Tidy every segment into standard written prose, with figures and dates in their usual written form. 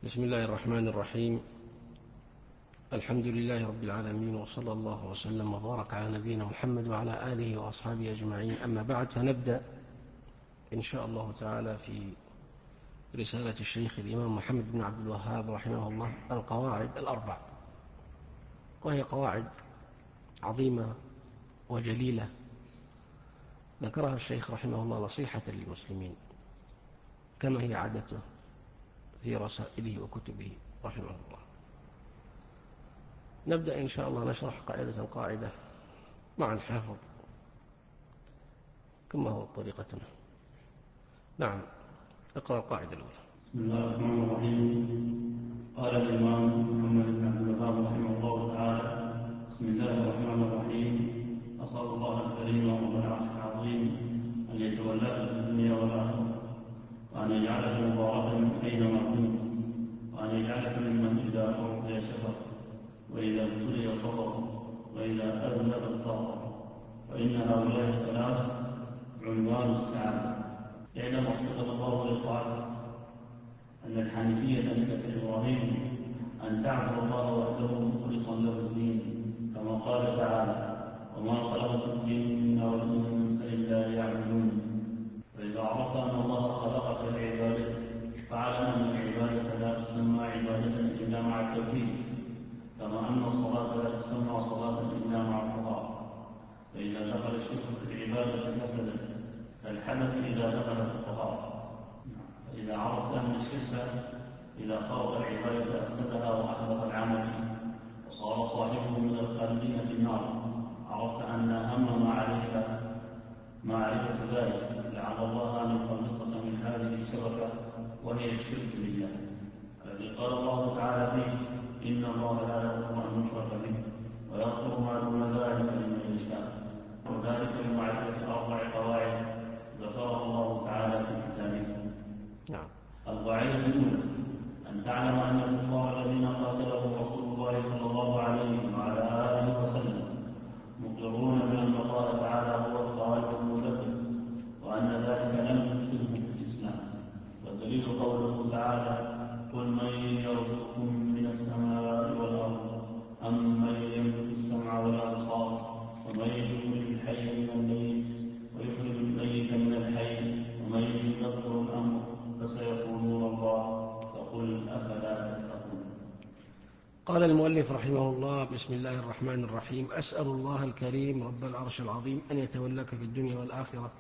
بسم الله الرحمن الرحيم. الحمد لله رب العالمين، وصلى الله وسلم وبارك على نبينا محمد وعلى آله وأصحابه أجمعين. أما بعد، فنبدأ إن شاء الله تعالى في رسالة الشيخ الإمام محمد بن عبد الوهاب رحمه الله القواعد الأربع، وهي قواعد عظيمة وجليلة ذكرها الشيخ رحمه الله نصيحة للمسلمين، كما هي عادته في رسائله وكتبه رحمه الله. نبدأ إن شاء الله نشرح قاعدة مع الحافظ كما هو طريقتنا. نعم، اقرأ القاعدة الأولى. بسم الله الرحمن الرحيم. قال الإمام محمد بن عبد الوهاب رحمه الله تعالى: بسم الله الرحمن الرحيم. أسأل الله الكريم رب العرش العظيم أن يتولاك في الدنيا والآخرة، وأن يجعلك مباركا أينما كنت، وأن يجعلك ممن إذا أعطي شكر، وإذا ابتلي صبر، وإذا أذنب استغفر، فإن هؤلاء الثلاث عنوان السعادة. اعلم وفقك الله لطاعته أن الحنيفية ملة إبراهيم أن تعبد الله وحده مخلصا له الدين، كما قال تعالى: وما خلقت الجن والإنس إلا ليعبدون. فإذا عرفت أن الله خلقك لعبادته، فاعلم أن العبادة لا تسمى عبادة إلا مع التوحيد، كما أن الصلاة لا تسمى صلاة إلا مع الطهارة. فإذا دخل الشرك في العبادة فسدت، كالحدث إذا دخل في الطهارة. فإذا عرفت أن الشرك إذا خلط العبادة أفسدها وأحبط العمل، وصار صاحبه من الخالدين في النار، عرفت أن أهم ما عليك معرفة ذلك، لعل الله أن يخلصك من هذه الشبكة وهي الشرك بالله، الذي قال الله تعالى فيه: إن الله لا يغفر أن يشرك به ويغفر ما دون ذلك لمن يشاء. وذلك بمعرفة أربع قواعد ذكرها الله تعالى في كتابه. القاعدة الأولى: أن تعلم أن الكفار الذين قاتلهم رسول الله صلى الله عليه وعلى آله وسلم مقرون بأن الله تعالى هو الخالق المدبر، وأن ذلك لم يدخلهم في الإسلام. والدليل قوله تعالى: قل من يرزقكم من السماء والأرض أم من يملك السمع والأبصار ومن يخرج الحي من الميت ويخرج الميت من الحي ومن يدبر الأمر فسيقولون الله فقل أفلا تتقون. قال المؤلف رحمه الله: بسم الله الرحمن الرحيم. أسأل الله الكريم رب العرش العظيم أن يتولاك في الدنيا والآخرة،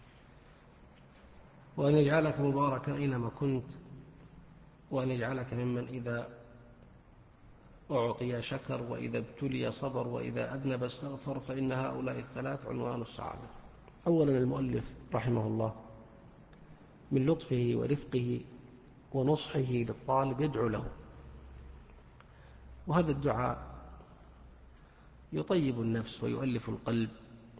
وأن يجعلك مباركا أينما كنت، وأن يجعلك ممن إذا أعطي شكر، وإذا ابتلي صبر، وإذا أذنب استغفر، فإن هؤلاء الثلاث عنوان السعادة. أولا، المؤلف رحمه الله من لطفه ورفقه ونصحه للطالب يدعو له، وهذا الدعاء يطيب النفس ويؤلف القلب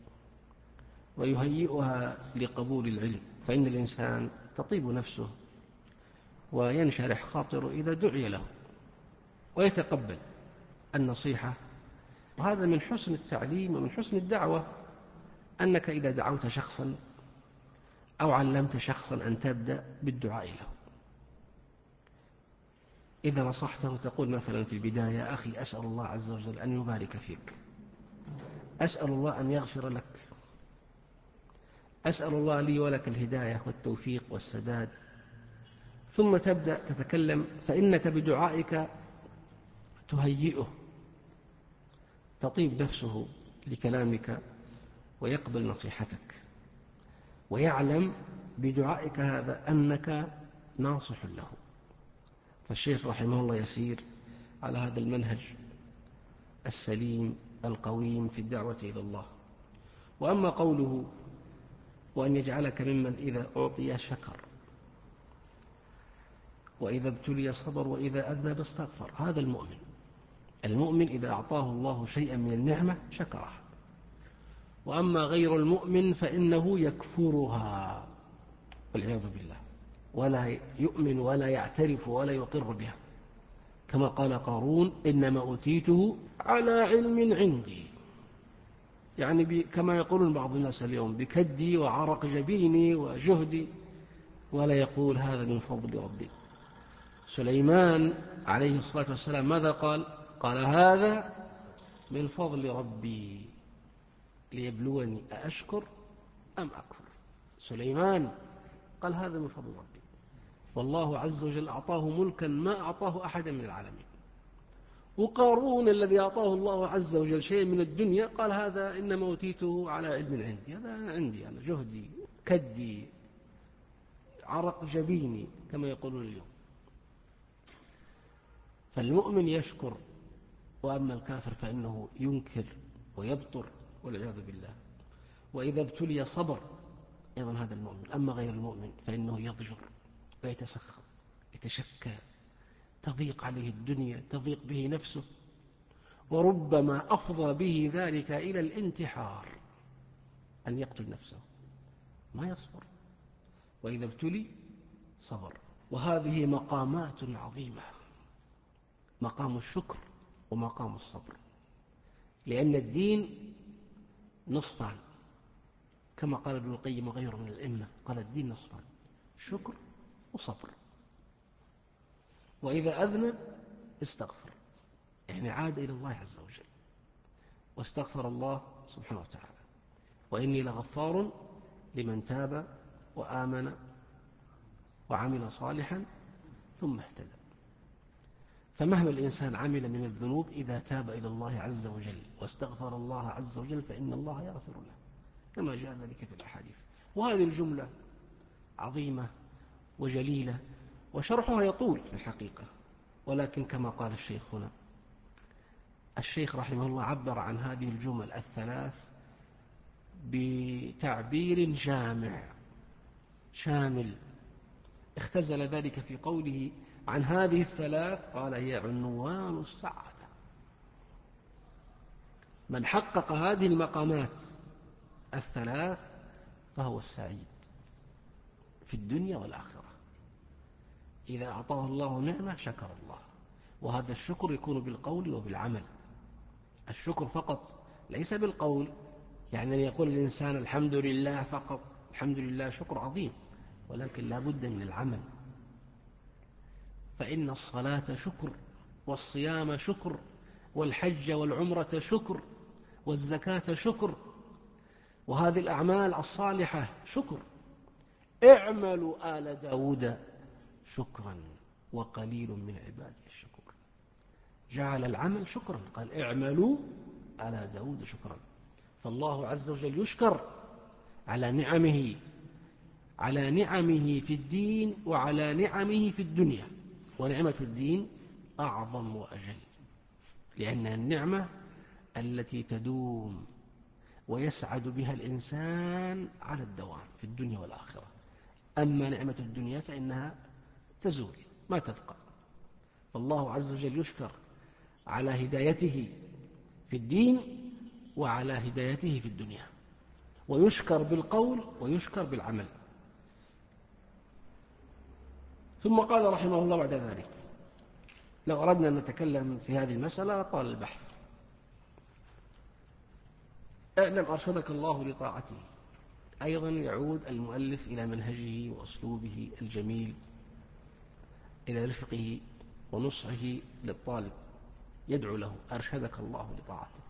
ويهيئها لقبول العلم، فإن الإنسان تطيب نفسه وينشرح خاطره إذا دعي له ويتقبل النصيحة. وهذا من حسن التعليم ومن حسن الدعوة، أنك إذا دعوت شخصا أو علمت شخصا أن تبدأ بالدعاء له. إذا نصحته تقول مثلا في البداية: أخي، أسأل الله عز وجل أن يبارك فيك، أسأل الله أن يغفر لك، أسأل الله لي ولك الهداية والتوفيق والسداد. ثم تبدأ تتكلم، فإنك بدعائك تهيئه، تطيب نفسه لكلامك ويقبل نصيحتك، ويعلم بدعائك هذا أنك ناصح له. فالشيخ رحمه الله يسير على هذا المنهج السليم القويم في الدعوة إلى الله. وأما قوله: وأن يجعلك ممن إذا أعطي شكر، وإذا ابتلي صبر، وإذا أذنب استغفر، هذا المؤمن إذا أعطاه الله شيئا من النعمة شكره. وأما غير المؤمن فإنه يكفرها والعياذ بالله، ولا يؤمن ولا يعترف ولا يقر بها، كما قال قارون: إنما أوتيته على علم عندي، يعني كما يقولون بعض الناس اليوم: بكدي وعرق جبيني وجهدي، ولا يقول هذا من فضل ربي. سليمان عليه الصلاة والسلام ماذا قال؟ قال هذا من فضل ربي ليبلوني أأشكر أم أكفر. سليمان قال هذا من فضل ربي، والله عز وجل أعطاه ملكا ما أعطاه أحدا من العالمين. وقارون الذي أعطاه الله عز وجل شيء من الدنيا قال هذا إنما أوتيته على علم عندي، هذا عندي أنا جهدي كدي عرق جبيني كما يقولون اليوم. فالمؤمن يشكر، وأما الكافر فإنه ينكر ويبطر والعياذ بالله. وإذا ابتلي صبر، أيضا هذا المؤمن. أما غير المؤمن فإنه يضجر ويتسخط يتشكى، تضيق عليه الدنيا، تضيق به نفسه، وربما أفضى به ذلك إلى الانتحار، أن يقتل نفسه، ما يصبر. وإذا ابتلي صبر. وهذه مقامات عظيمة، مقام الشكر ومقام الصبر، لأن الدين نصفان كما قال ابن القيم وغيره من الأئمة، قال الدين نصفان، شكر وصبر. وإذا أذنب استغفر، يعني عاد إلى الله عز وجل واستغفر الله سبحانه وتعالى، وإني لغفار لمن تاب وآمن وعمل صالحا ثم اهتدى. فمهما الإنسان عمل من الذنوب إذا تاب إلى الله عز وجل واستغفر الله عز وجل فإن الله يغفر له، كما جاء ذلك في الأحاديث. وهذه الجملة عظيمة وجليلة، وشرحها يطول في الحقيقة، ولكن كما قال الشيخ هنا، الشيخ رحمه الله عبر عن هذه الجمل الثلاث بتعبير جامع شامل، اختزل ذلك في قوله عن هذه الثلاث، قال هي عنوان السعادة. من حقق هذه المقامات الثلاث فهو السعيد في الدنيا والآخرة. إذا أعطاه الله نعمة شكر الله، وهذا الشكر يكون بالقول وبالعمل. الشكر فقط ليس بالقول، يعني أن يقول الإنسان الحمد لله فقط، الحمد لله شكر عظيم، ولكن لا بد من العمل. فإن الصلاة شكر، والصيام شكر، والحج والعمرة شكر، والزكاة شكر، وهذه الأعمال الصالحة شكر. اعملوا آل داود شكرا وقليل من عبادي الشكور. جعل العمل شكرا، قال اعملوا آل داود شكرا. فالله عز وجل يشكر على نعمه في الدين وعلى نعمه في الدنيا. ونعمة الدين أعظم وأجل، لأن النعمة التي تدوم ويسعد بها الإنسان على الدوام في الدنيا والآخرة. أما نعمة الدنيا فإنها تزول ما تبقى. فالله عز وجل يشكر على هدايته في الدين وعلى هدايته في الدنيا، ويشكر بالقول ويشكر بالعمل. ثم قال رحمه الله بعد ذلك: لو أردنا أن نتكلم في هذه المسألة طال البحث. اعلم أرشدك الله لطاعته. أيضا يعود المؤلف إلى منهجه وأسلوبه الجميل، إلى رفقه ونصحه للطالب، يدعو له: أرشدك الله لطاعته.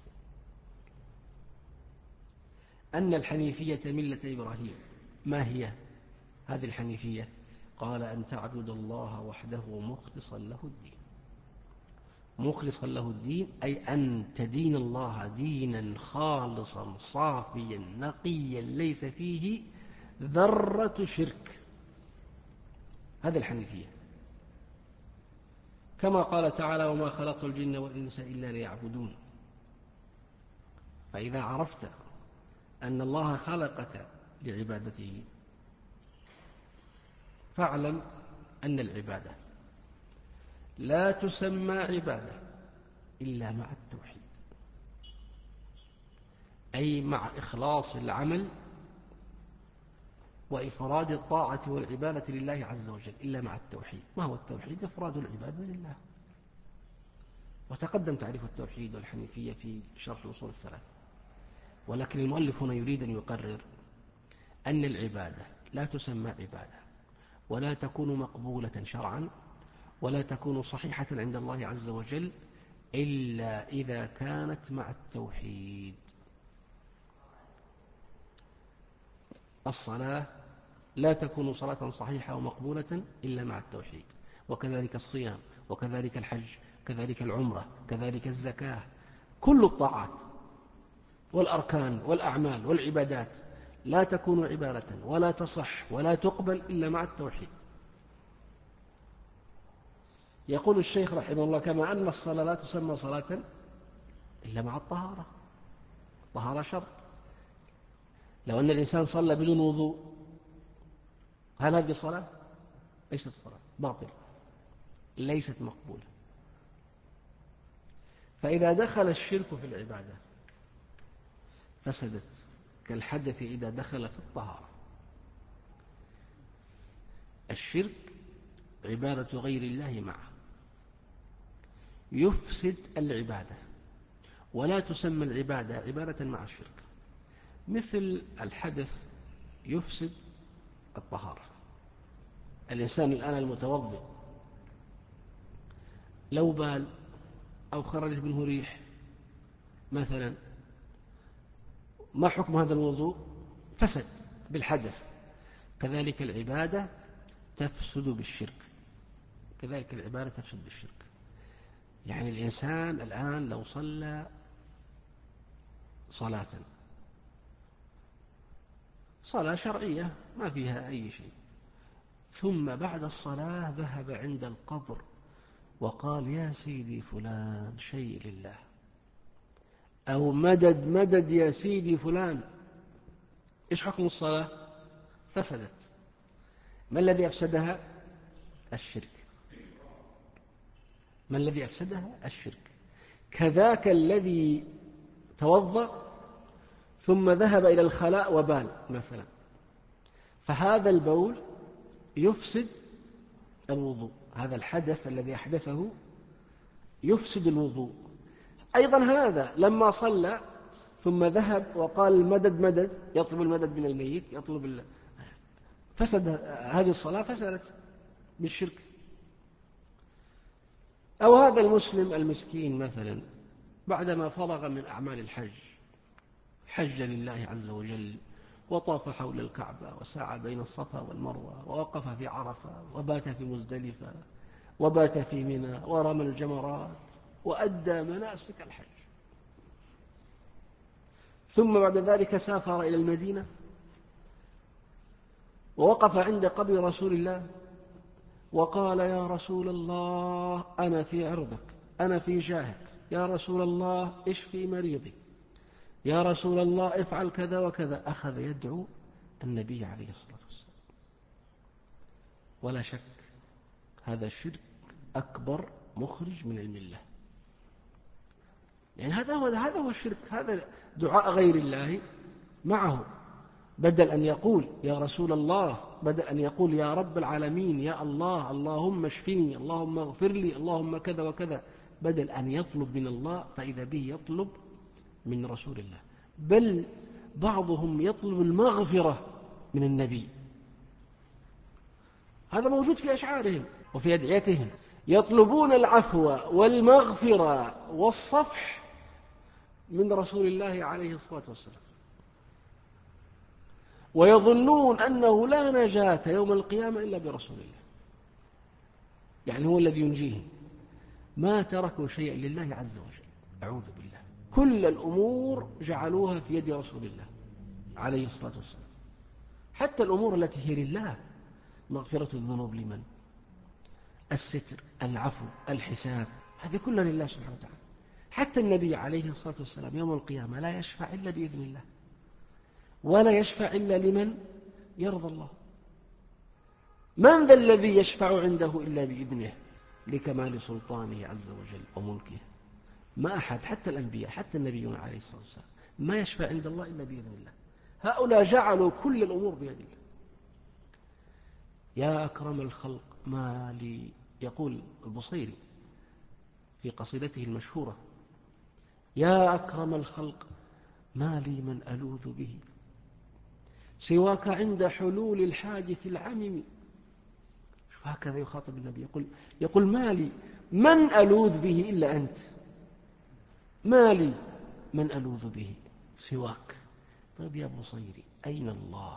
أن الحنيفية ملة إبراهيم. ما هي هذه الحنيفية؟ قال: أن تعبد الله وحده مخلصا له الدين. مخلصا له الدين أي أن تدين الله دينا خالصا صافيا نقيا ليس فيه ذرة شرك. هذه الحنيفية، كما قال تعالى: وما خلقت الجن والإنس إلا ليعبدون. فإذا عرفت أن الله خلقك لعبادته فاعلم أن العبادة لا تسمى عبادة إلا مع التوحيد، أي مع إخلاص العمل وإفراد الطاعة والعبادة لله عز وجل، إلا مع التوحيد. ما هو التوحيد؟ إفراد العبادة لله. وتقدم تعريف التوحيد والحنيفية في شرح الأصول الثلاث، ولكن المؤلف هنا يريد أن يقرر أن العبادة لا تسمى عبادة ولا تكون مقبولة شرعا ولا تكون صحيحة عند الله عز وجل إلا إذا كانت مع التوحيد. الصلاة لا تكون صلاة صحيحة ومقبولة إلا مع التوحيد، وكذلك الصيام، وكذلك الحج، كذلك العمرة، كذلك الزكاة، كل الطاعات والأركان والأعمال والعبادات لا تكون عبادة ولا تصح ولا تقبل إلا مع التوحيد. يقول الشيخ رحمه الله: كما أن الصلاة لا تسمى صلاة إلا مع الطهارة، الطهارة شرط. لو أن الإنسان صلى بدون وضوء هل هذه صلاة؟ ليست صلاة، باطل، ليست مقبولة. فإذا دخل الشرك في العبادة فسدت، كالحدث إذا دخل في الطهارة. الشرك عبادة غير الله معه يفسد العبادة، ولا تسمى العبادة عبادة مع الشرك. مثل الحدث يفسد الطهارة. الإنسان الآن المتوضئ لو بال أو خرج منه ريح مثلا، ما حكم هذا الوضوء؟ فسد بالحدث. كذلك العبادة تفسد بالشرك، كذلك العبادة تفسد بالشرك. يعني الإنسان الآن لو صلى صلاة شرعية ما فيها أي شيء، ثم بعد الصلاة ذهب عند القبر وقال: يا سيدي فلان شيء لله، أو مدد مدد يا سيدي فلان، إيش حكم الصلاة؟ فسدت. ما الذي أفسدها؟ الشرك. ما الذي أفسدها؟ الشرك. كذاك الذي توضأ ثم ذهب إلى الخلاء وبال مثلا، فهذا البول يفسد الوضوء، هذا الحدث الذي أحدثه يفسد الوضوء. أيضا هذا لما صلى ثم ذهب وقال مدد مدد، يطلب المدد من الميت، فسد هذه الصلاة، فسدت بالشرك. أو هذا المسلم المسكين مثلا بعدما فرغ من أعمال الحج، حج لله عز وجل وطاف حول الكعبة وسعى بين الصفا والمروة ووقف في عرفة وبات في مزدلفة وبات في منى ورمى الجمرات وأدى مناسك الحج، ثم بعد ذلك سافر إلى المدينة ووقف عند قبر رسول الله وقال: يا رسول الله أنا في عرضك، أنا في جاهك، يا رسول الله اشفي مريضي، يا رسول الله افعل كذا وكذا. أخذ يدعو النبي عليه الصلاة والسلام. ولا شك هذا شرك أكبر مخرج من الملة. يعني هذا هو الشرك، هذا دعاء غير الله معه، بدل أن يقول يا رسول الله، بدل أن يقول يا رب العالمين، يا الله، اللهم اشفني، اللهم اغفر لي، اللهم كذا وكذا، بدل أن يطلب من الله فإذا به يطلب من رسول الله. بل بعضهم يطلب المغفرة من النبي، هذا موجود في أشعارهم وفي أدعيتهم، يطلبون العفو والمغفرة والصفح من رسول الله عليه الصلاة والسلام، ويظنون أنه لا نجاة يوم القيامة إلا برسول الله، يعني هو الذي ينجيهم. ما تركوا شيئا لله عز وجل، أعوذ بالله. كل الأمور جعلوها في يد رسول الله عليه الصلاة والسلام، حتى الأمور التي هي لله، مغفرة الذنوب لمن؟ الستر، العفو، الحساب، هذه كلها لله سبحانه وتعالى. حتى النبي عليه الصلاة والسلام يوم القيامة لا يشفع إلا بإذن الله، ولا يشفع إلا لمن يرضى الله. من ذا الذي يشفع عنده إلا بإذنه لكمال سلطانه عز وجل وملكه؟ ما أحد، حتى الأنبياء، حتى النبيون عليه الصلاة والسلام ما يشفع عند الله إلا بإذن الله. هؤلاء جعلوا كل الأمور بيد الله. يا أكرم الخلق ما لي، يقول البصيري في قصيدته المشهورة: يا أكرم الخلق ما لي من ألوذ به سواك عند حلول الحادث العمم. هكذا يخاطب النبي، يقول ما لي من ألوذ به إلا أنت، ما لي من ألوذ به سواك. طيب يا بصيري أين الله؟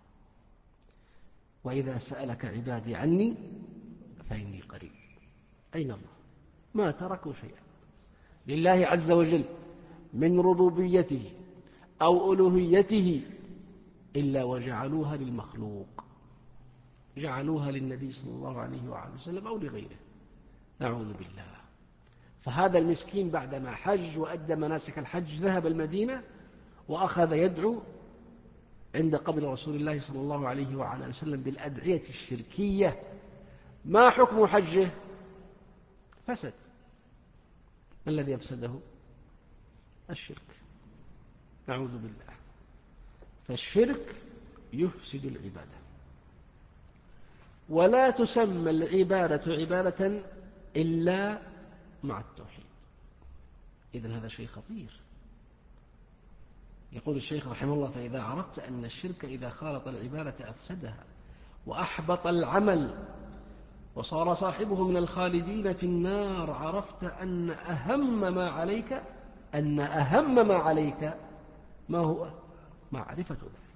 وإذا سألك عبادي عني فإني قريب. أين الله؟ ما تركوا شيئا لله عز وجل من ربوبيته أو ألوهيته إلا وجعلوها للمخلوق، جعلوها للنبي صلى الله عليه وآله وسلم أو لغيره، نعوذ بالله. فهذا المسكين بعدما حج وأدى مناسك الحج ذهب المدينة وأخذ يدعو عند قبر رسول الله صلى الله عليه وآله وسلم بالأدعية الشركية. ما حكم حجه؟ فسد. ما الذي أفسده؟ الشرك، نعوذ بالله. فالشرك يفسد العبادة، ولا تسمى العبادة عبادة إلا مع التوحيد. إذن هذا شيء خطير. يقول الشيخ رحمه الله: فإذا عرفت أن الشرك إذا خالط العبادة أفسدها وأحبط العمل وصار صاحبه من الخالدين في النار، عرفت أن أهم ما عليك ما هو؟ معرفة ذلك.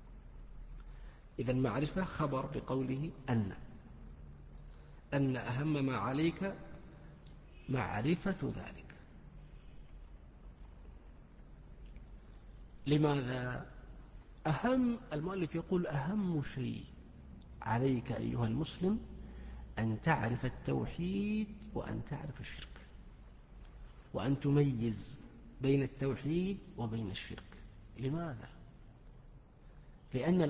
إذن معرفة خبر بقوله أن أهم ما عليك معرفة ذلك. لماذا؟ المؤلف يقول أهم شيء عليك أيها المسلم أن تعرف التوحيد وأن تعرف الشرك، وأن تميز بين التوحيد وبين الشرك. لماذا؟ لأن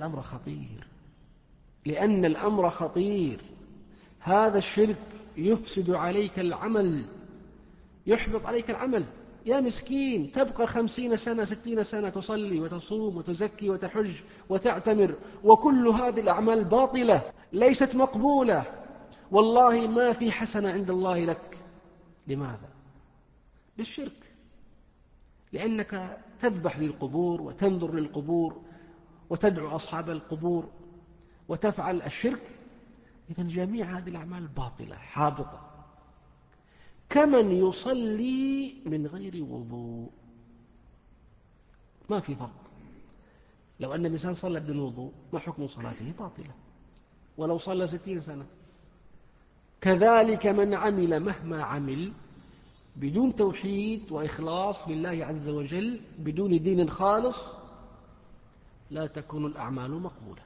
الأمر خطير. هذا الشرك يفسد عليك العمل، يحبط عليك العمل. يا مسكين، تبقى 50 سنة 60 سنة تصلي وتصوم وتزكي وتحج وتعتمر، وكل هذه الأعمال باطلة ليست مقبولة، والله ما في حسنة عند الله لك. لماذا؟ بالشرك. لأنك تذبح للقبور وتنظر للقبور وتدعو أصحاب القبور وتفعل الشرك. إذن جميع هذه الأعمال باطلة حابطة. كمن يصلي من غير وضوء، ما في فرق. لو أن الإنسان صلى بدون وضوء ما حكم صلاته؟ باطلة، ولو صلى 60 سنة. كذلك من عمل مهما عمل بدون توحيد وإخلاص لله عز وجل، بدون دين خالص، لا تكون الأعمال مقبولة.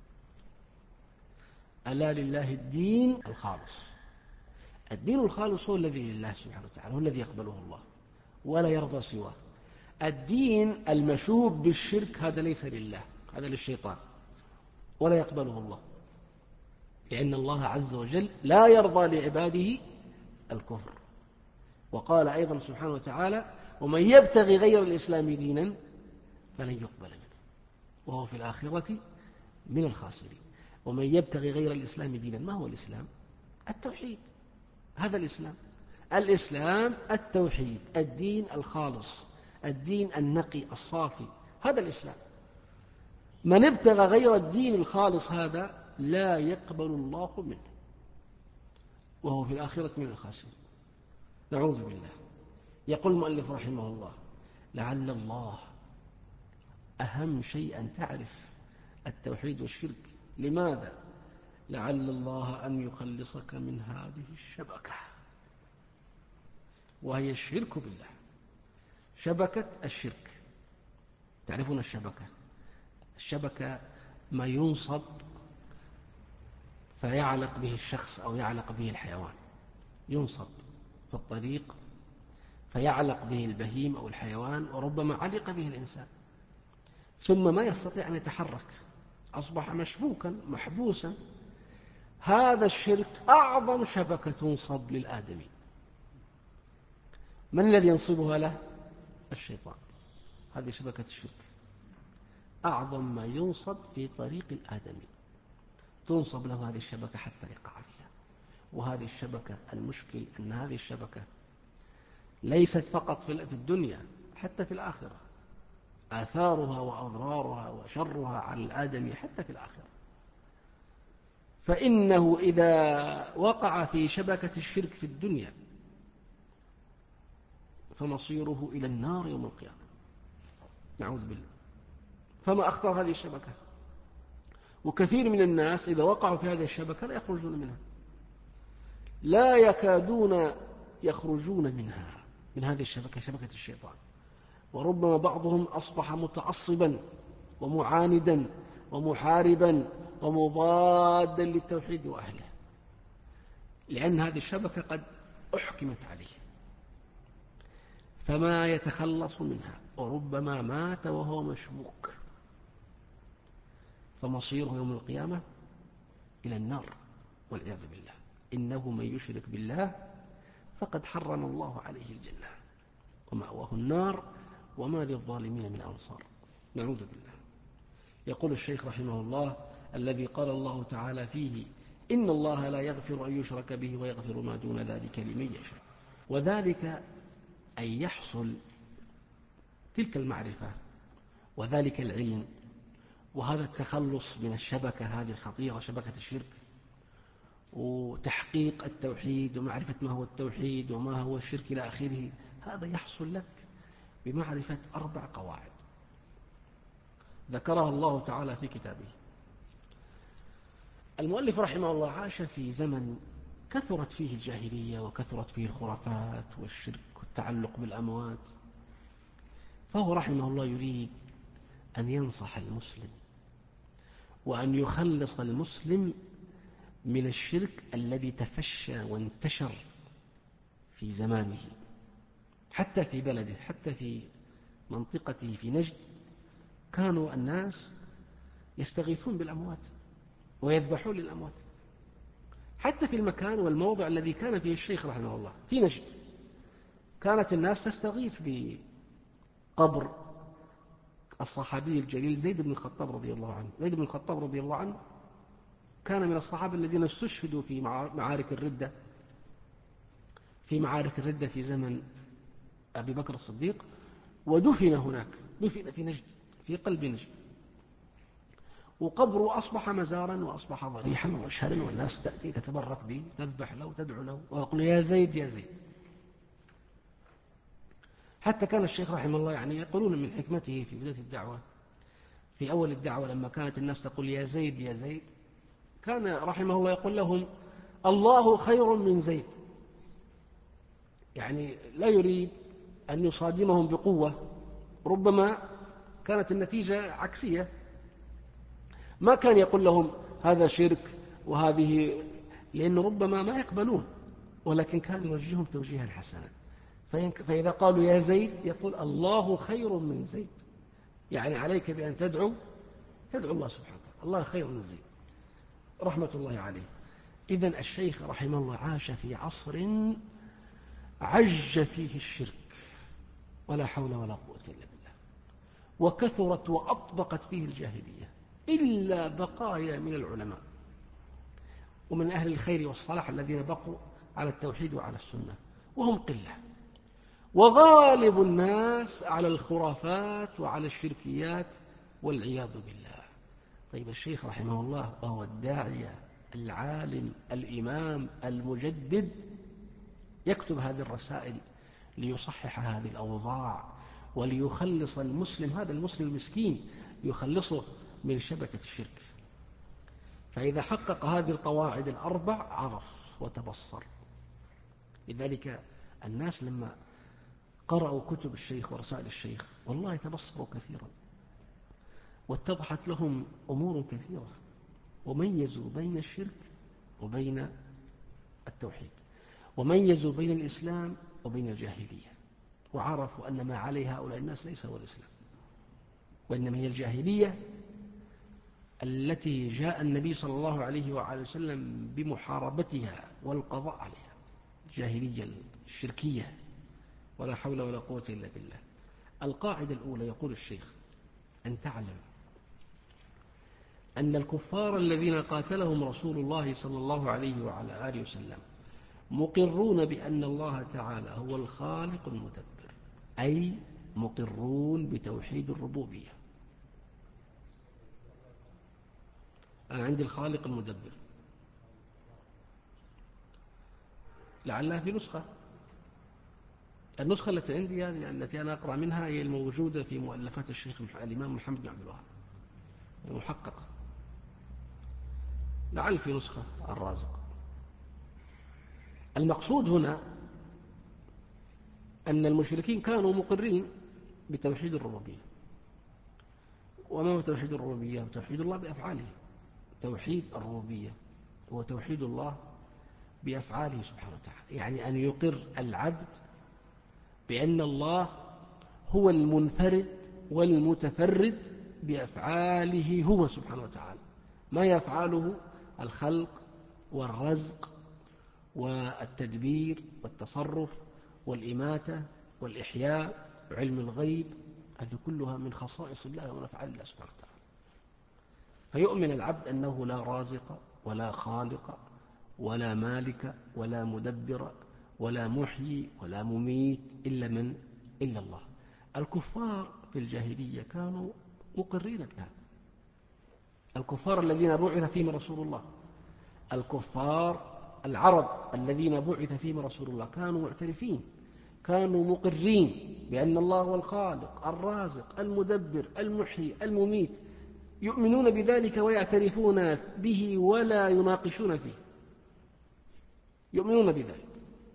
ألا لله الدين الخالص. الدين الخالص هو الذي لله سبحانه وتعالى، هو الذي يقبله الله ولا يرضى سواه. الدين المشوب بالشرك هذا ليس لله، هذا للشيطان، ولا يقبله الله، لأن الله عز وجل لا يرضى لعباده الكفر. وقال أيضا سبحانه وتعالى: ومن يبتغي غير الإسلام دينا فلن يقبل منه وهو في الآخرة من الخاسرين. ومن يبتغي غير الإسلام دينا، ما هو الإسلام؟ التوحيد. هذا الإسلام التوحيد، الدين الخالص، الدين النقي الصافي، هذا الإسلام. من ابتغى غير الدين الخالص هذا لا يقبل الله منه وهو في الآخرة من الخاسرين، نعوذ بالله. يقول المؤلف رحمه الله: لعل الله أهم شيء أن تعرف التوحيد والشرك. لماذا؟ لعل الله أن يخلصك من هذه الشبكة، وهي الشرك بالله، شبكة الشرك. تعرفون الشبكة ما ينصب فيعلق به الشخص أو يعلق به الحيوان، ينصب في الطريق فيعلق به البهيم أو الحيوان، وربما علق به الإنسان، ثم ما يستطيع أن يتحرك، أصبح مشبوكا محبوسا. هذا الشرك أعظم شبكة تنصب للآدمي. من الذي ينصبها له؟ الشيطان. هذه شبكة الشرك، أعظم ما ينصب في طريق الآدمي، تنصب له هذه الشبكة حتى يقع فيها. وهذه الشبكة، المشكل أن هذه الشبكة ليست فقط في الدنيا، حتى في الآخرة آثارها وأضرارها وشرها على الآدمي حتى في الآخرة. فإنه إذا وقع في شبكة الشرك في الدنيا فمصيره إلى النار يوم القيامة، نعوذ بالله. فما أخطر هذه الشبكة، وكثير من الناس إذا وقعوا في هذه الشبكة لا يخرجون منها، لا يكادون يخرجون منها، من هذه الشبكة، شبكة الشيطان. وربما بعضهم أصبح متعصبا ومعاندا ومحاربا ومضادا للتوحيد وأهله، لأن هذه الشبكة قد أحكمت عليه فما يتخلص منها، وربما مات وهو مشبوك، فمصيره يوم القيامة إلى النار والعياذ بالله. إنه من يشرك بالله فقد حرم الله عليه الجنة ومأواه النار وما للظالمين من أنصار، نعوذ بالله. يقول الشيخ رحمه الله: الذي قال الله تعالى فيه: إن الله لا يغفر أن يشرك به ويغفر ما دون ذلك لمن يشاء. وذلك أن يحصل تلك المعرفة وذلك العلم وهذا التخلص من الشبكة هذه الخطيرة، شبكة الشرك، وتحقيق التوحيد ومعرفة ما هو التوحيد وما هو الشرك إلى آخره. هذا يحصل لك بمعرفة 4 قواعد ذكرها الله تعالى في كتابه. المؤلف رحمه الله عاش في زمن كثرت فيه الجاهلية وكثرت فيه الخرافات والشرك والتعلق بالأموات، فهو رحمه الله يريد أن ينصح المسلم وأن يخلص المسلم من الشرك الذي تفشى وانتشر في زمانه، حتى في بلده، حتى في منطقته في نجد كانوا الناس يستغيثون بالأموات ويذبحون للأموات. حتى في المكان والموضع الذي كان فيه الشيخ رحمه الله في نجد كانت الناس تستغيث بقبر الصحابي الجليل زيد بن الخطاب رضي الله عنه. زيد بن الخطاب رضي الله عنه كان من الصحابة الذين استشهدوا في معارك الردة، في زمن أبي بكر الصديق، ودفن هناك، دفن في نجد، في قلب نجد، وقبره أصبح مزارا وأصبح ضريحا ومشهدا، والناس تأتي تتبرك به، تذبح له وتدعو له ويقول: يا زيد يا زيد. حتى كان الشيخ رحمه الله يقولون من حكمته في بداية الدعوة، في أول الدعوة لما كانت الناس تقول يا زيد يا زيد، كان رحمه الله يقول لهم: الله خير من زيد. لا يريد أن يصادمهم بقوة، ربما كانت النتيجة عكسية. ما كان يقول لهم هذا شرك وهذه، لأن ربما ما يقبلون، ولكن كان يوجههم توجيها حسنا. فإذا قالوا يا زيد يقول: الله خير من زيد، عليك بأن تدعو الله سبحانه وتعالى، الله خير من زيد، رحمة الله عليه. إذن الشيخ رحمه الله عاش في عصر عج فيه الشرك ولا حول ولا قوة إلا بالله، وكثرت وأطبقت فيه الجاهلية، إلا بقايا من العلماء ومن أهل الخير والصلاح الذين بقوا على التوحيد وعلى السنة، وهم قلة، وغالب الناس على الخرافات وعلى الشركيات والعياذ بالله. طيب الشيخ رحمه الله وهو الداعية العالم الإمام المجدد يكتب هذه الرسائل ليصحح هذه الأوضاع وليخلص المسلم، هذا المسلم المسكين يخلصه من شبكة الشرك. فإذا حقق هذه القواعد 4 عرف وتبصر. لذلك الناس لما قرأوا كتب الشيخ ورسائل الشيخ والله تبصروا كثيرا، واتضحت لهم أمور كثيرة، وميزوا بين الشرك وبين التوحيد، وميزوا بين الإسلام وبين الجاهلية، وعرفوا أن ما عليه هؤلاء الناس ليس هو الإسلام، وإنما هي الجاهلية التي جاء النبي صلى الله عليه وآله وسلم بمحاربتها والقضاء عليها، الجاهلية الشركية، ولا حول ولا قوة إلا بالله. القاعدة الأولى يقول الشيخ: أن تعلم أن الكفار الذين قاتلهم رسول الله صلى الله عليه وعلى آله وسلم مقرون بأن الله تعالى هو الخالق المدبر، أي مقرون بتوحيد الربوبية. أنا عندي الخالق المدبر، لعلها في نسخة. النسخة التي عندي يعني التي أنا أقرأ منها هي الموجودة في مؤلفات الشيخ الإمام محمد بن عبد الوهاب المحققة، لعل في نسخة الرازق. المقصود هنا أن المشركين كانوا مقرين بتوحيد الربوبية. وما هو توحيد الربوبية؟ توحيد الله بأفعاله. توحيد الربوبية هو توحيد الله بأفعاله سبحانه وتعالى، يعني أن يقر العبد بأن الله هو المنفرد والمتفرد بأفعاله هو سبحانه وتعالى، ما يفعله الخلق والرزق والتدبير والتصرف والإماتة والإحياء وعلم الغيب، هذه كلها من خصائص الله ومن أفعال الله سبحانه وتعالى. فيؤمن العبد أنه لا رازق ولا خالق ولا مالك ولا مدبر ولا محيي ولا مميت إلا الله. الكفار في الجاهلية كانوا مقرين بهذا. الكفار الذين بعث فيهم رسول الله، الكفار العرب الذين بعث فيهم رسول الله كانوا معترفين، كانوا مقرين بأن الله هو الخالق الرازق المدبر المحيي المميت، يؤمنون بذلك ويعترفون به ولا يناقشون فيه، يؤمنون بذلك.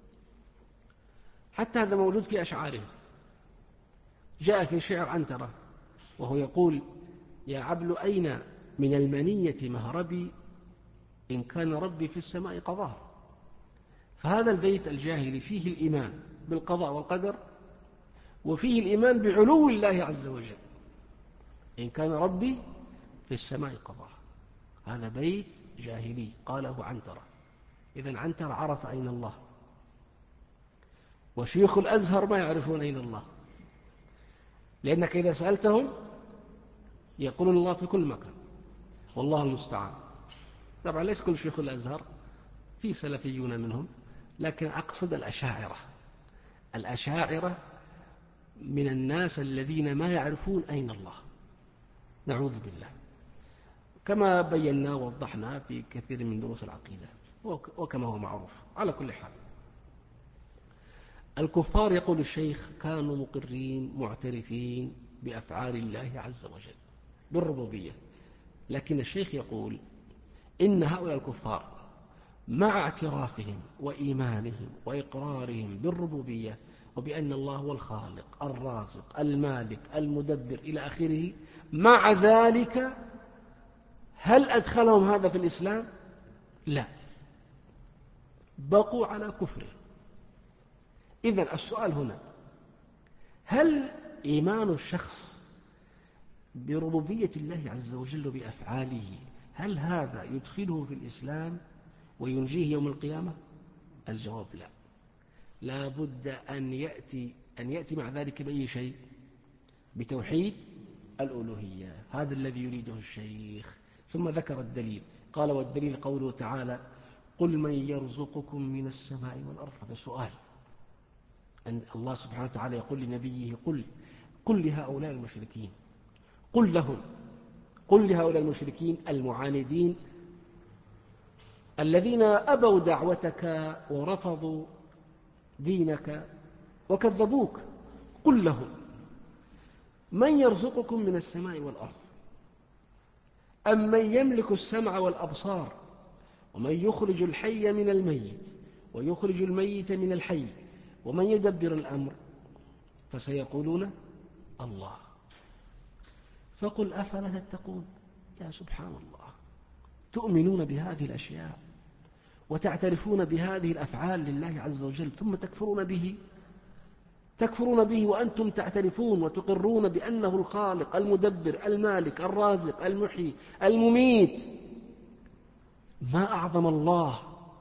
حتى هذا موجود في أشعارهم. جاء في شعر عنترة وهو يقول: يا عبل أين من المنية مهربي إن كان ربي في السماء قضاه. فهذا البيت الجاهلي فيه الإيمان بالقضاء والقدر، وفيه الإيمان بعلو الله عز وجل. إن كان ربي في السماء قضاه، هذا بيت جاهلي قاله عنترة. إذن عنترة عرف أين الله، وشيوخ الأزهر ما يعرفون أين الله، لأنك إذا سألتهم يقولون الله في كل مكان والله المستعان. طبعا ليس كل شيوخ الأزهر، في سلفيون منهم، لكن أقصد الأشاعرة. الأشاعرة من الناس الذين ما يعرفون أين الله، نعوذ بالله، كما بينا ووضحنا في كثير من دروس العقيدة وكما هو معروف. على كل حال، الكفار يقول الشيخ كانوا مقرين معترفين بأفعال الله عز وجل بالربوبية، لكن الشيخ يقول إن هؤلاء الكفار مع اعترافهم وإيمانهم وإقرارهم بالربوبية وبأن الله هو الخالق الرازق المالك المدبر إلى آخره، مع ذلك هل أدخلهم هذا في الإسلام؟ لا، بقوا على كفره. إذن السؤال هنا: هل إيمان الشخص بربوبية الله عز وجل بأفعاله هل هذا يدخله في الإسلام وينجيه يوم القيامة؟ الجواب لا. لا بد أن يأتي مع ذلك بأي شيء؟ بتوحيد الألوهية. هذا الذي يريده الشيخ. ثم ذكر الدليل، قال: والدليل قوله تعالى: قل من يرزقكم من السماء والأرض. هذا سؤال، أن الله سبحانه وتعالى يقول لنبيه: قل لهؤلاء المشركين، قل لهؤلاء المشركين المعاندين الذين أبوا دعوتك ورفضوا دينك وكذبوك، قل لهم: من يرزقكم من السماء والأرض أم من يملك السمع والأبصار ومن يخرج الحي من الميت ويخرج الميت من الحي ومن يدبر الأمر؟ فسيقولون الله. فقل أفلا تتقون. يا سبحان الله، تؤمنون بهذه الأشياء وتعترفون بهذه الأفعال لله عز وجل، ثم تكفرون به وأنتم تعترفون وتقرون بأنه الخالق المدبر المالك الرازق المحيي المميت. ما أعظم الله.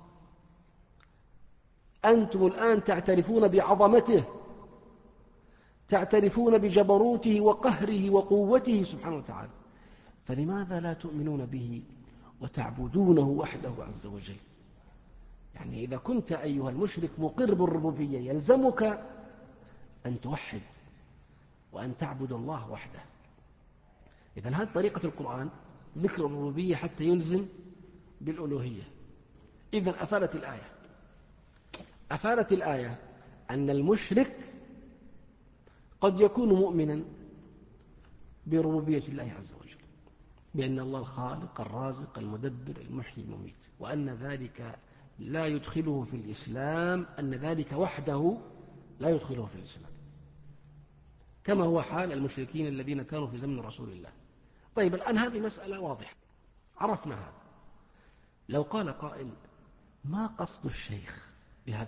أنتم الآن تعترفون بعظمته، تعترفون بجبروته وقهره وقوته سبحانه وتعالى، فلماذا لا تؤمنون به وتعبدونه وحده عز وجل؟ يعني إذا كنت أيها المشرك مقر بالربوبية يلزمك أن توحد وأن تعبد الله وحده. إذن هذه طريقة القرآن، ذكر الربوبية حتى يلزم بالألوهية. إذن أفادت الآية أفادت الآية أن المشرك قد يكون مؤمنا بربوبية الله عز وجل، بأن الله الخالق الرازق المدبر المحيي المميت، وأن ذلك لا يدخله في الإسلام، أن ذلك وحده لا يدخله في الإسلام، كما هو حال المشركين الذين كانوا في زمن رسول الله. طيب الآن هذه مسألة واضحة، عرفنا هذا. لو قال قائل: ما قصد الشيخ بهذه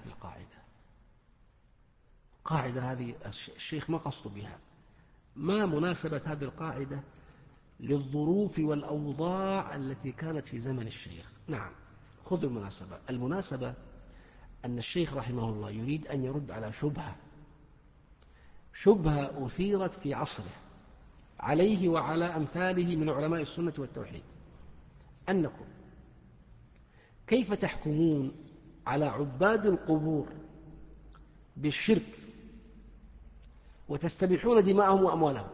القاعدة هذه الشيخ ما قصد بها؟ ما مناسبة هذه القاعدة للظروف والأوضاع التي كانت في زمن الشيخ؟ نعم، خذ المناسبة أن الشيخ رحمه الله يريد أن يرد على شبهة أثيرت في عصره عليه وعلى أمثاله من علماء السنة والتوحيد، أنكم كيف تحكمون على عباد القبور بالشرك وتستبيحون دماءهم وأموالهم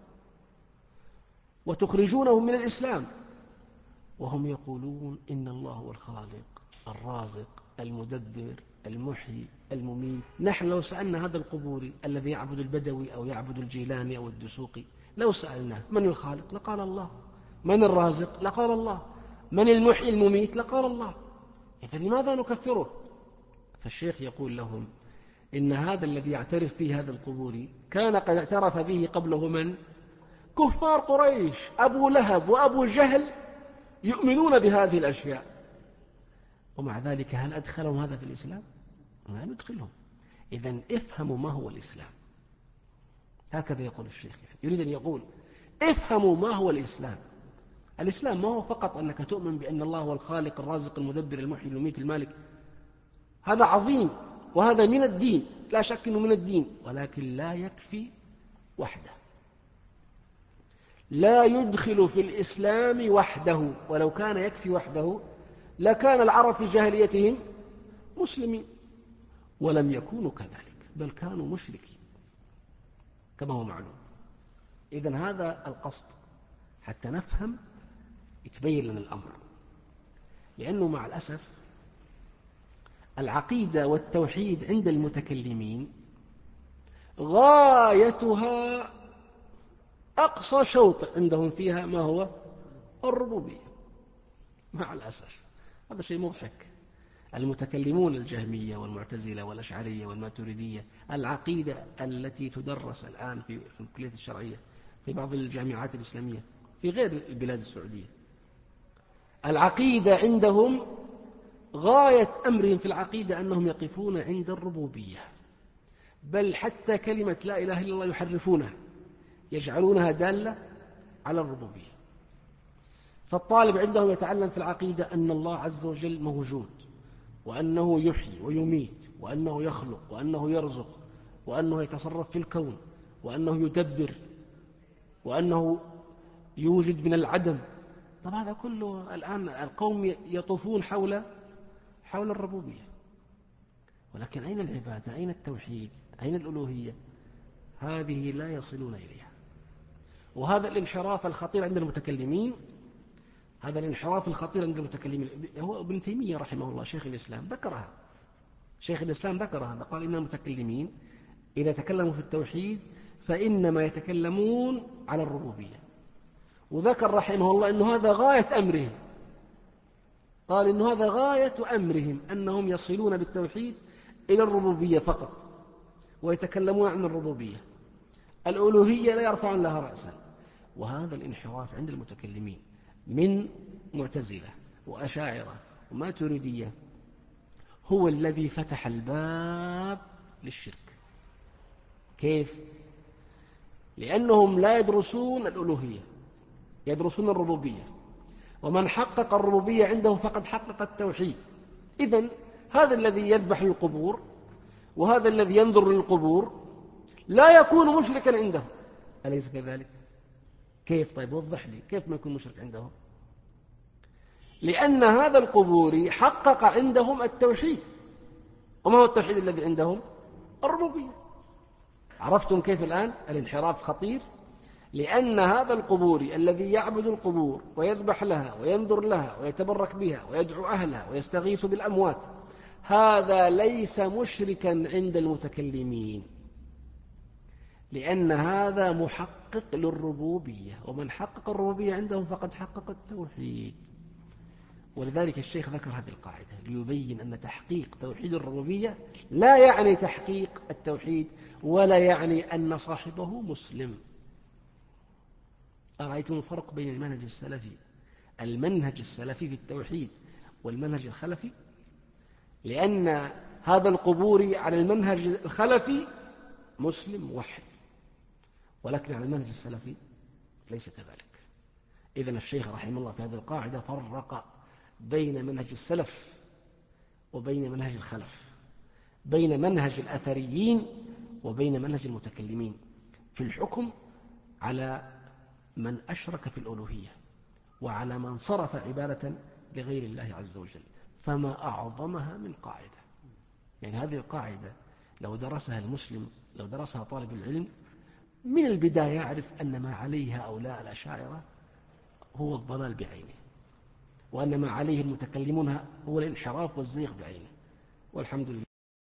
وتخرجونهم من الإسلام، وهم يقولون إن الله هو الخالق الرازق المدبر المحيي المميت؟ نحن لو سألنا هذا القبوري الذي يعبد البدوي أو يعبد الجيلاني أو الدسوقي، لو سألناه: من الخالق؟ لقال الله. من الرازق؟ لقال الله. من المحيي المميت؟ لقال الله. إذن لماذا نكفره؟ فالشيخ يقول لهم: إن هذا الذي يعترف به هذا القبوري كان قد اعترف به قبله من؟ كفار قريش، أبو لهب وأبو جهل يؤمنون بهذه الأشياء، ومع ذلك هل أدخلهم هذا في الإسلام؟ ما ندخلهم. إذن افهموا ما هو الإسلام. هكذا يقول الشيخ، يعني يريد أن يقول: افهموا ما هو الإسلام. الإسلام ما هو فقط أنك تؤمن بأن الله هو الخالق الرازق المدبر المحيي المميت المالك، هذا عظيم وهذا من الدين، لا شك أنه من الدين، ولكن لا يكفي وحده، لا يدخل في الإسلام وحده. ولو كان يكفي وحده لكان العرب في جاهليتهم مسلمين، ولم يكونوا كذلك، بل كانوا مشركين كما هو معلوم. إذن هذا القصد حتى نفهم، يتبين لنا الأمر، لأنه مع الأسف العقيدة والتوحيد عند المتكلمين غايتها أقصى شوط عندهم فيها ما هو الربوبية. مع الأسف هذا شيء مضحك. المتكلمون الجهمية والمعتزلة والأشعرية والماتريدية، العقيدة التي تدرس الآن في الكلية الشرعية في بعض الجامعات الإسلامية في غير البلاد السعودية، العقيدة عندهم غاية أمرهم في العقيدة أنهم يقفون عند الربوبية، بل حتى كلمة لا إله إلا الله يحرفونها، يجعلونها دالة على الربوبية. فالطالب عندهم يتعلم في العقيدة أن الله عز وجل موجود، وأنه يحيي ويميت، وأنه يخلق، وأنه يرزق، وأنه يتصرف في الكون، وأنه يدبر، وأنه يوجد من العدم. طبعا هذا كله الآن القوم يطوفون حول الربوبية، ولكن أين العبادة؟ أين التوحيد؟ أين الألوهية؟ هذه لا يصلون إليها. وهذا الانحراف الخطير عند المتكلمين، هذا الانحراف الخطير عند المتكلمين، هو ابن تيمية رحمه الله شيخ الإسلام ذكرها. شيخ الإسلام ذكرها، قال إن المتكلمين إذا تكلموا في التوحيد فإنما يتكلمون على الربوبية، وذكر رحمه الله أنه هذا غاية أمرهم، قال إنه هذا غاية أمرهم، أنهم يصلون بالتوحيد إلى الربوبية فقط ويتكلمون عن الربوبية، الألوهية لا يرفعون لها رأسا. وهذا الانحراف عند المتكلمين من معتزلة وأشاعرة وماتريدية هو الذي فتح الباب للشرك. كيف؟ لأنهم لا يدرسون الألوهية، يدرسون الربوبية، ومن حقق الربوبية عندهم فقد حقق التوحيد. إذن هذا الذي يذبح القبور وهذا الذي ينظر للقبور لا يكون مشركا عندهم، أليس كذلك؟ كيف؟ طيب وضح لي كيف ما يكون مشرك عندهم؟ لأن هذا القبوري حقق عندهم التوحيد. وما هو التوحيد الذي عندهم؟ الربوبية. عرفتم كيف الآن الانحراف خطير؟ لأن هذا القبوري الذي يعبد القبور ويذبح لها وينظر لها ويتبرك بها ويدعو أهلها ويستغيث بالأموات، هذا ليس مشركا عند المتكلمين، لأن هذا محقق للربوبية، ومن حقق الربوبية عندهم فقد حقق التوحيد. ولذلك الشيخ ذكر هذه القاعدة ليبين أن تحقيق توحيد الربوبية لا يعني تحقيق التوحيد، ولا يعني أن صاحبه مسلم. أرأيتم الفرق بين المنهج السلفي في التوحيد والمنهج الخلفي؟ لأن هذا القبوري على المنهج الخلفي مسلم موحد، ولكن على المنهج السلفي ليس كذلك. إذن الشيخ رحمه الله في هذه القاعدة فرق بين منهج السلف وبين منهج الخلف، بين منهج الأثريين وبين منهج المتكلمين في الحكم على من أشرك في الألوهية، وعلى من صرف عبادة لغير الله عز وجل. فما أعظمها من قاعدة. يعني هذه القاعدة لو درسها المسلم، لو درسها طالب العلم من البداية يعرف أن ما عليه هؤلاء الأشاعرة هو الضلال بعينه، وأن ما عليه المتكلمون هو الانحراف والزيغ بعينه. والحمد لله.